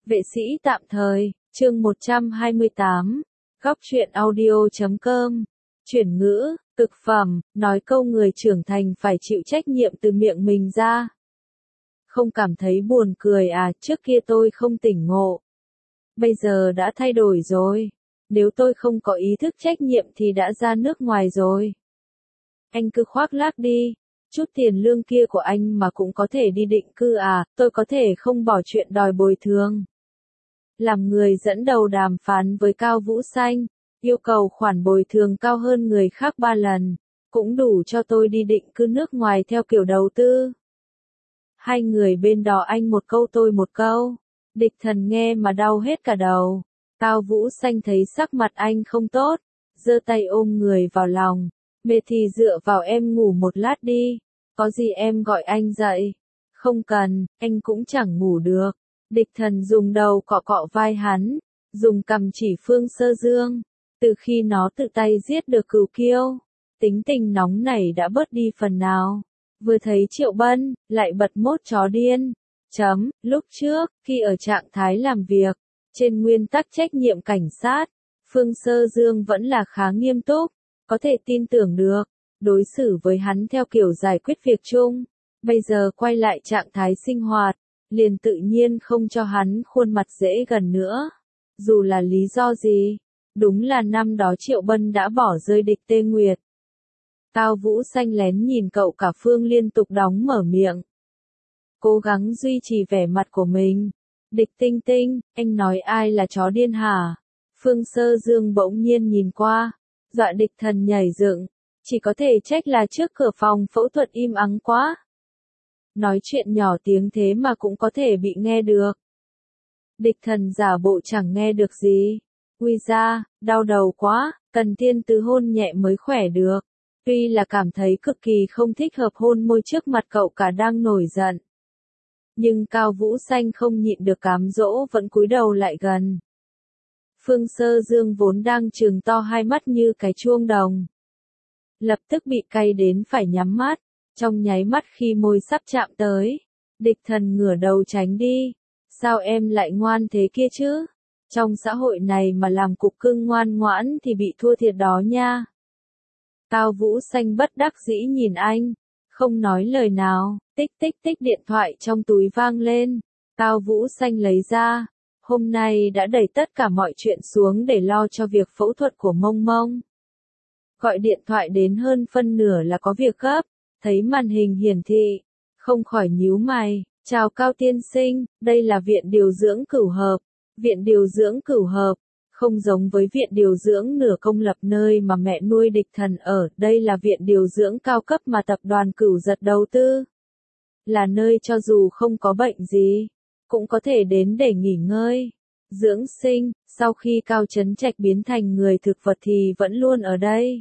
Vệ sĩ tạm thời, chương 128, góc truyện audio.com, chuyển ngữ, cực phẩm, nói câu người trưởng thành phải chịu trách nhiệm từ miệng mình ra. Không cảm thấy buồn cười à, trước kia tôi không tỉnh ngộ. Bây giờ đã thay đổi rồi. Nếu tôi không có ý thức trách nhiệm thì đã ra nước ngoài rồi. Anh cứ khoác lác đi. Chút tiền lương kia của anh mà cũng có thể đi định cư à, tôi có thể không bỏ chuyện đòi bồi thường. Làm người dẫn đầu đàm phán với Cao Vũ Xanh, yêu cầu khoản bồi thường cao hơn người khác 3 lần, cũng đủ cho tôi đi định cư nước ngoài theo kiểu đầu tư. Hai người bên đó anh một câu tôi một câu, Địch Thần nghe mà đau hết cả đầu. Cao Vũ Xanh thấy sắc mặt anh không tốt, giơ tay ôm người vào lòng, mệt thì dựa vào em ngủ một lát đi, có gì em gọi anh dậy. Không cần, anh cũng chẳng ngủ được. Địch Thần dùng đầu cọ cọ vai hắn, dùng cằm chỉ Phương Sơ Dương. Từ khi nó tự tay giết được Cửu Kiêu, tính tình nóng nảy đã bớt đi phần nào. Vừa thấy Triệu Bân, lại bật mốt chó điên. Lúc trước, khi ở trạng thái làm việc, trên nguyên tắc trách nhiệm cảnh sát, Phương Sơ Dương vẫn là khá nghiêm túc, có thể tin tưởng được, đối xử với hắn theo kiểu giải quyết việc chung. Bây giờ quay lại trạng thái sinh hoạt, liền tự nhiên không cho hắn khuôn mặt dễ gần nữa. Dù là lý do gì, đúng là năm đó Triệu Bân đã bỏ rơi Địch Tê Nguyệt. Cao Vũ Xanh lén nhìn cậu cả Phương liên tục đóng mở miệng, cố gắng duy trì vẻ mặt của mình. Địch Tinh Tinh, anh nói ai là chó điên hả? Phương Sơ Dương bỗng nhiên nhìn qua, dọa Địch Thần nhảy dựng, chỉ có thể trách là trước cửa phòng phẫu thuật im ắng quá. Nói chuyện nhỏ tiếng thế mà cũng có thể bị nghe được. Địch Thần giả bộ chẳng nghe được gì. Ui da, đau đầu quá, cần tiên tứ hôn nhẹ mới khỏe được. Tuy là cảm thấy cực kỳ không thích hợp hôn môi trước mặt cậu cả đang nổi giận. Nhưng Cao Vũ Xanh không nhịn được cám dỗ vẫn cúi đầu lại gần. Phương Sơ Dương vốn đang trừng to hai mắt như cái chuông đồng, lập tức bị cay đến phải nhắm mắt. Trong nháy mắt khi môi sắp chạm tới, Địch Thần ngửa đầu tránh đi. Sao em lại ngoan thế kia chứ? Trong xã hội này mà làm cục cưng ngoan ngoãn thì bị thua thiệt đó nha. Cao Vũ Xanh bất đắc dĩ nhìn anh, không nói lời nào. Tích tích tích, điện thoại trong túi vang lên. Cao Vũ Xanh lấy ra. Hôm nay đã đẩy tất cả mọi chuyện xuống để lo cho việc phẫu thuật của Mông Mông. Gọi điện thoại đến hơn phân nửa là có việc gấp. Thấy màn hình hiển thị, không khỏi nhíu mày. Chào Cao tiên sinh, đây là viện điều dưỡng Cửu Hợp. Viện điều dưỡng Cửu Hợp, không giống với viện điều dưỡng nửa công lập nơi mà mẹ nuôi Địch Thần ở, đây là viện điều dưỡng cao cấp mà tập đoàn Cửu Giật đầu tư. Là nơi cho dù không có bệnh gì, cũng có thể đến để nghỉ ngơi, dưỡng sinh. Sau khi Cao Chấn Trạch biến thành người thực vật thì vẫn luôn ở đây.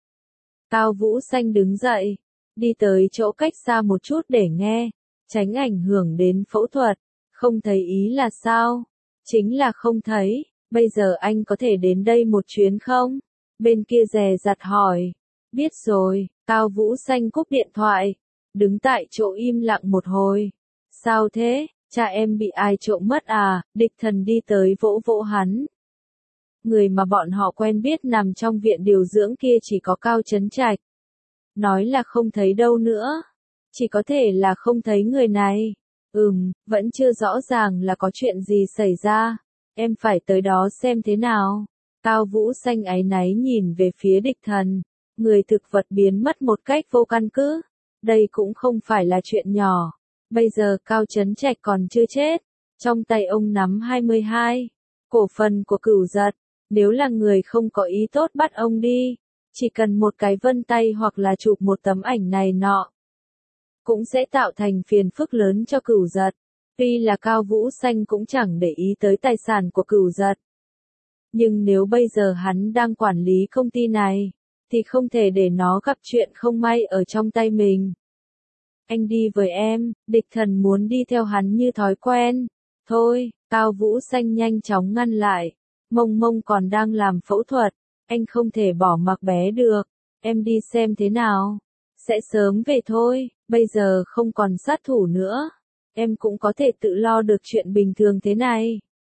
Cao Vũ Xanh đứng dậy, đi tới chỗ cách xa một chút để nghe, tránh ảnh hưởng đến phẫu thuật. Không thấy ý là sao? Chính là không thấy. Bây giờ anh có thể đến đây một chuyến không? Bên kia dè dặt hỏi. Biết rồi. Cao Vũ Xanh cúp điện thoại, đứng tại chỗ im lặng một hồi. Sao thế? Cha em bị ai trộm mất à? Địch Thần đi tới vỗ vỗ hắn. Người mà bọn họ quen biết nằm trong viện điều dưỡng kia chỉ có Cao Chấn Trạch. Nói là không thấy đâu nữa. Chỉ có thể là không thấy người này. Vẫn chưa rõ ràng là có chuyện gì xảy ra. Em phải tới đó xem thế nào. Cao Vũ Xanh áy náy nhìn về phía Địch Thần. Người thực vật biến mất một cách vô căn cứ. Đây cũng không phải là chuyện nhỏ. Bây giờ Cao Chấn Trạch còn chưa chết. Trong tay ông nắm 22 cổ phần của Cửu Giật. Nếu là người không có ý tốt bắt ông đi, chỉ cần một cái vân tay hoặc là chụp một tấm ảnh này nọ, cũng sẽ tạo thành phiền phức lớn cho Cửu Giật. Tuy là Cao Vũ Xanh cũng chẳng để ý tới tài sản của Cửu Giật. Nhưng nếu bây giờ hắn đang quản lý công ty này, thì không thể để nó gặp chuyện không may ở trong tay mình. Anh đi với em. Địch Thần muốn đi theo hắn như thói quen. Thôi, Cao Vũ Xanh nhanh chóng ngăn lại. Mông Mông còn đang làm phẫu thuật, anh không thể bỏ mặc bé được. Em đi xem thế nào. Sẽ sớm về thôi, bây giờ không còn sát thủ nữa. Em cũng có thể tự lo được chuyện bình thường thế này.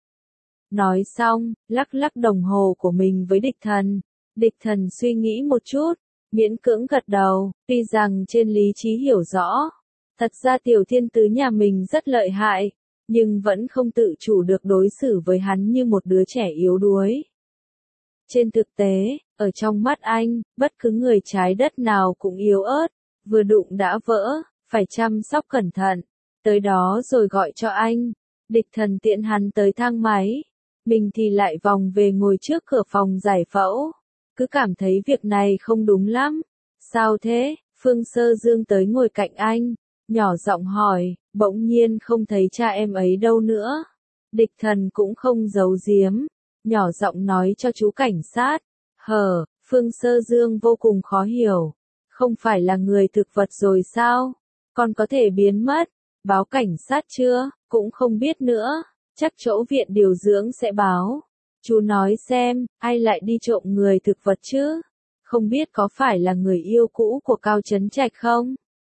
Nói xong, lắc lắc đồng hồ của mình với địch thần. Địch thần suy nghĩ một chút, miễn cưỡng gật đầu, tuy rằng trên lý trí hiểu rõ. Thật ra tiểu thiên tứ nhà mình rất lợi hại, nhưng vẫn không tự chủ được đối xử với hắn như một đứa trẻ yếu đuối. Trên thực tế, ở trong mắt anh, bất cứ người trái đất nào cũng yếu ớt, vừa đụng đã vỡ, phải chăm sóc cẩn thận. Tới đó rồi gọi cho anh. Địch thần tiện hắn tới thang máy. Mình thì lại vòng về ngồi trước cửa phòng giải phẫu. Cứ cảm thấy việc này không đúng lắm. Sao thế? Phương Sơ Dương tới ngồi cạnh anh, nhỏ giọng hỏi, bỗng nhiên không thấy cha em ấy đâu nữa. Địch thần cũng không giấu giếm, nhỏ giọng nói cho chú cảnh sát. Phương Sơ Dương vô cùng khó hiểu. Không phải là người thực vật rồi sao? Còn có thể biến mất. Báo cảnh sát chưa? Cũng không biết nữa. Chắc chỗ viện điều dưỡng sẽ báo. Chú nói xem, ai lại đi trộm người thực vật chứ? Không biết có phải là người yêu cũ của Cao Chấn Trạch không?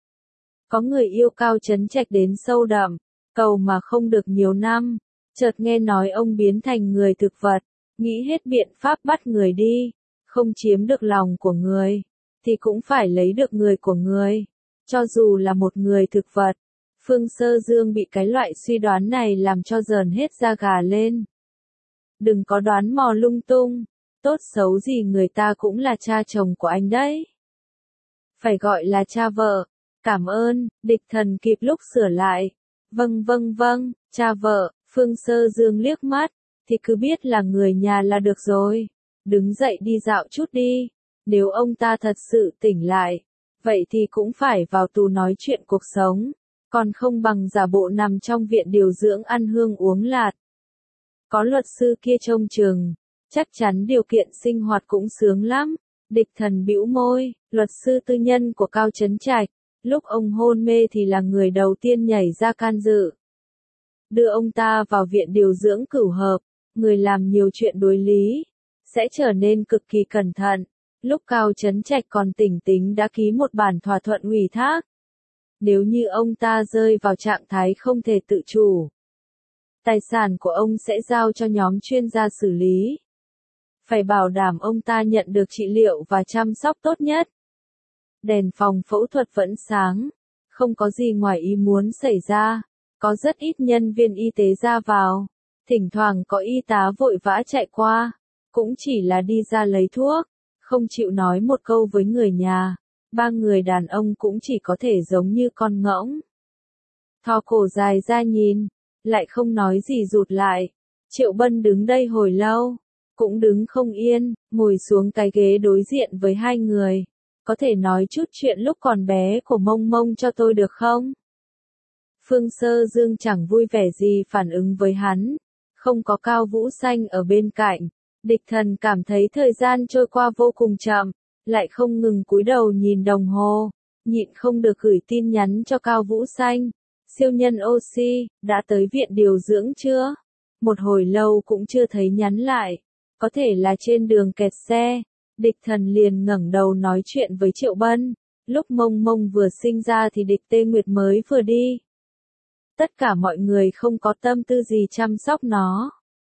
Có người yêu Cao Chấn Trạch đến sâu đậm, cầu mà không được nhiều năm. Chợt nghe nói ông biến thành người thực vật, nghĩ hết biện pháp bắt người đi. Không chiếm được lòng của người, thì cũng phải lấy được người của người. Cho dù là một người thực vật. Phương Sơ Dương bị cái loại suy đoán này làm cho rờn hết da gà lên. Đừng có đoán mò lung tung, tốt xấu gì người ta cũng là cha chồng của anh đấy. Phải gọi là cha vợ. Cảm ơn, địch thần kịp lúc sửa lại. Vâng, cha vợ. Phương Sơ Dương liếc mắt, thì cứ biết là người nhà là được rồi. Đứng dậy đi dạo chút đi. Nếu ông ta thật sự tỉnh lại, vậy thì cũng phải vào tù nói chuyện cuộc sống. Còn không bằng giả bộ nằm trong viện điều dưỡng ăn hương uống lạt. Có luật sư kia trông chừng, chắc chắn điều kiện sinh hoạt cũng sướng lắm. Địch thần bĩu môi, luật sư tư nhân của Cao Chấn Trạch, lúc ông hôn mê thì là người đầu tiên nhảy ra can dự. Đưa ông ta vào viện điều dưỡng cửu hợp, người làm nhiều chuyện đối lý, sẽ trở nên cực kỳ cẩn thận. Lúc Cao Chấn Trạch còn tỉnh tính đã ký một bản thỏa thuận ủy thác. Nếu như ông ta rơi vào trạng thái không thể tự chủ, tài sản của ông sẽ giao cho nhóm chuyên gia xử lý. Phải bảo đảm ông ta nhận được trị liệu và chăm sóc tốt nhất. Đèn phòng phẫu thuật vẫn sáng, không có gì ngoài ý muốn xảy ra, có rất ít nhân viên y tế ra vào, thỉnh thoảng có y tá vội vã chạy qua, cũng chỉ là đi ra lấy thuốc, không chịu nói một câu với người nhà. Ba người đàn ông cũng chỉ có thể giống như con ngỗng. Thò cổ dài ra nhìn, lại không nói gì rụt lại. Triệu Bân đứng đây hồi lâu, cũng đứng không yên, ngồi xuống cái ghế đối diện với hai người. Có thể nói chút chuyện lúc còn bé của Mông Mông cho tôi được không? Phương Sơ Dương chẳng vui vẻ gì phản ứng với hắn. Không có Cao Vũ Xanh ở bên cạnh. Địch thần cảm thấy thời gian trôi qua vô cùng chậm. Lại không ngừng cúi đầu nhìn đồng hồ, nhịn không được gửi tin nhắn cho Cao Vũ Xanh. Siêu nhân oxy, đã tới viện điều dưỡng chưa? Một hồi lâu cũng chưa thấy nhắn lại, có thể là trên đường kẹt xe. Địch thần liền ngẩng đầu nói chuyện với Triệu Bân, lúc Mông Mông vừa sinh ra thì địch Tê Nguyệt mới vừa đi. Tất cả mọi người không có tâm tư gì chăm sóc nó.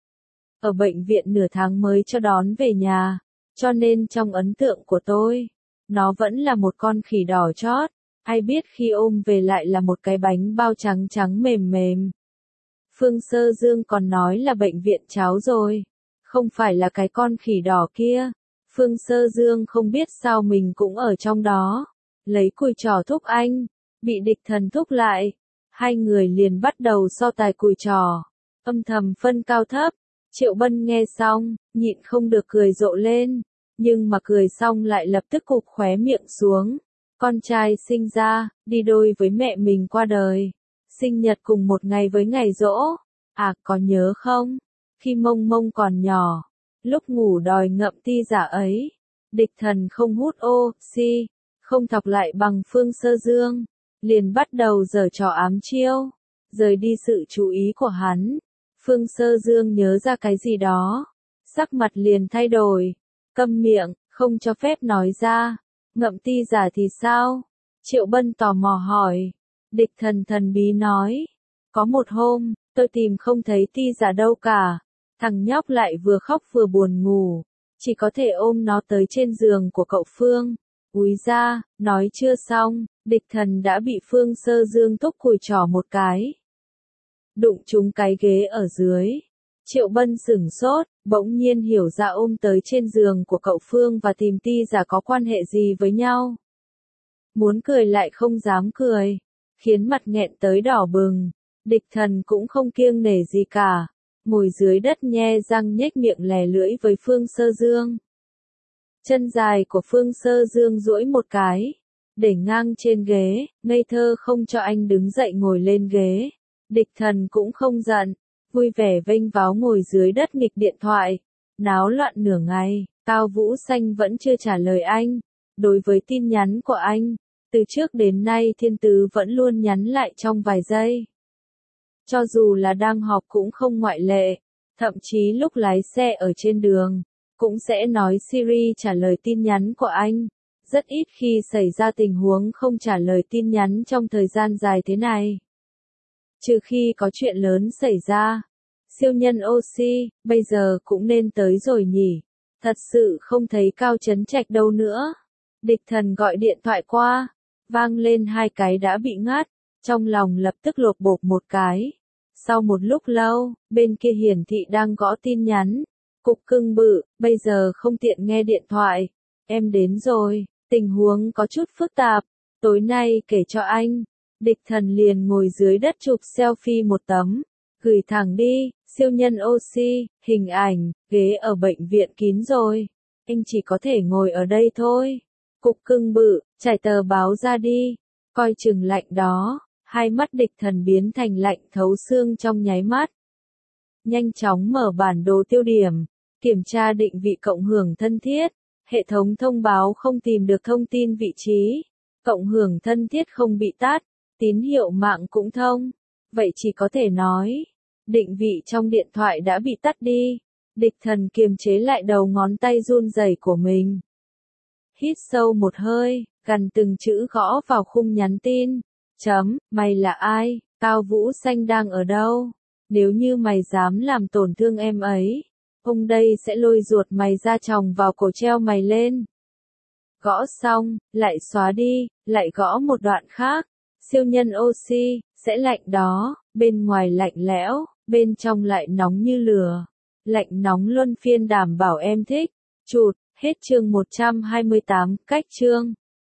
Ở bệnh viện nửa tháng mới cho đón về nhà. Cho nên trong ấn tượng của tôi, nó vẫn là một con khỉ đỏ chót, ai biết khi ôm về lại là một cái bánh bao trắng trắng mềm mềm. Phương Sơ Dương còn nói là bệnh viện cháo rồi, không phải là cái con khỉ đỏ kia. Phương Sơ Dương không biết sao mình cũng ở trong đó, lấy cùi trò thúc anh, bị địch thần thúc lại. Hai người liền bắt đầu so tài cùi trò, âm thầm phân cao thấp. Triệu Bân nghe xong, nhịn không được cười rộ lên, nhưng mà cười xong lại lập tức cụp khóe miệng xuống. Con trai sinh ra, đi đôi với mẹ mình qua đời. Sinh nhật cùng một ngày với ngày giỗ. À, có nhớ không? Khi Mông Mông còn nhỏ, lúc ngủ đòi ngậm ti giả ấy, địch thần không hút oxy, không thọc lại bằng Phương Sơ Dương, liền bắt đầu giở trò ám chiêu, rời đi sự chú ý của hắn. Phương Sơ Dương nhớ ra cái gì đó, sắc mặt liền thay đổi, câm miệng, không cho phép nói ra. Ngậm ti giả thì sao? Triệu Bân tò mò hỏi. Địch thần thần bí nói, có một hôm, tôi tìm không thấy ti giả đâu cả, Thằng nhóc lại vừa khóc vừa buồn ngủ, chỉ có thể ôm nó tới trên giường của cậu Phương. Úi ra, nói chưa xong, địch thần đã bị Phương Sơ Dương thúc cùi trỏ một cái. Đụng trúng cái ghế ở dưới. Triệu Bân sửng sốt, bỗng nhiên hiểu ra ôm tới trên giường của cậu Phương và tìm Ti Giả có quan hệ gì với nhau. Muốn cười lại không dám cười, khiến mặt nghẹn tới đỏ bừng. Địch thần cũng không kiêng nể gì cả, ngồi dưới đất nhe răng nhếch miệng lè lưỡi với Phương Sơ Dương. Chân dài của Phương Sơ Dương duỗi một cái, để ngang trên ghế, ngây thơ không cho anh đứng dậy ngồi lên ghế. Địch thần cũng không giận, vui vẻ vênh váo ngồi dưới đất nghịch điện thoại, náo loạn nửa ngày. Cao Vũ Xanh vẫn chưa trả lời anh. Đối với tin nhắn của anh, từ trước đến nay Thiên Tứ vẫn luôn nhắn lại trong vài giây. Cho dù là đang họp cũng không ngoại lệ, thậm chí lúc lái xe ở trên đường, cũng sẽ nói Siri trả lời tin nhắn của anh. Rất ít khi xảy ra tình huống không trả lời tin nhắn trong thời gian dài thế này. Trừ khi có chuyện lớn xảy ra. Siêu nhân oxy, bây giờ cũng nên tới rồi nhỉ. Thật sự không thấy Cao Chấn Trạch đâu nữa. Địch thần gọi điện thoại qua, vang lên 2 cái đã bị ngắt, trong lòng lập tức lột bột một cái. Sau một lúc lâu, bên kia hiển thị đang gõ tin nhắn. Cục cưng bự, bây giờ không tiện nghe điện thoại. Em đến rồi, tình huống có chút phức tạp, tối nay kể cho anh. Địch thần liền ngồi dưới đất chụp selfie một tấm, gửi thẳng đi. Siêu nhân oxy, hình ảnh, ghế ở bệnh viện kín rồi. Anh chỉ có thể ngồi ở đây thôi. Cục cưng bự, trải tờ báo ra đi. Coi chừng lạnh đó. Hai mắt địch thần biến thành lạnh thấu xương trong nháy mắt. Nhanh chóng mở bản đồ tiêu điểm. Kiểm tra định vị cộng hưởng thân thiết. Hệ thống thông báo không tìm được thông tin vị trí. Cộng hưởng thân thiết không bị tắt. Tín hiệu mạng cũng thông. Vậy chỉ có thể nói. Định vị trong điện thoại đã bị tắt đi. Địch thần kiềm chế lại đầu ngón tay run rẩy của mình. Hít sâu một hơi, gằn từng chữ gõ vào khung nhắn tin. Mày là ai? Cao Vũ Xanh đang ở đâu? Nếu như mày dám làm tổn thương em ấy, ông đây sẽ lôi ruột mày ra chồng vào cổ treo mày lên. Gõ xong, lại xóa đi, lại gõ một đoạn khác. Siêu nhân oxy, sẽ lạnh đó, bên ngoài lạnh lẽo, bên trong lại nóng như lửa. Lạnh nóng luân phiên đảm bảo em thích. Chụt, hết chương 128, cách chương.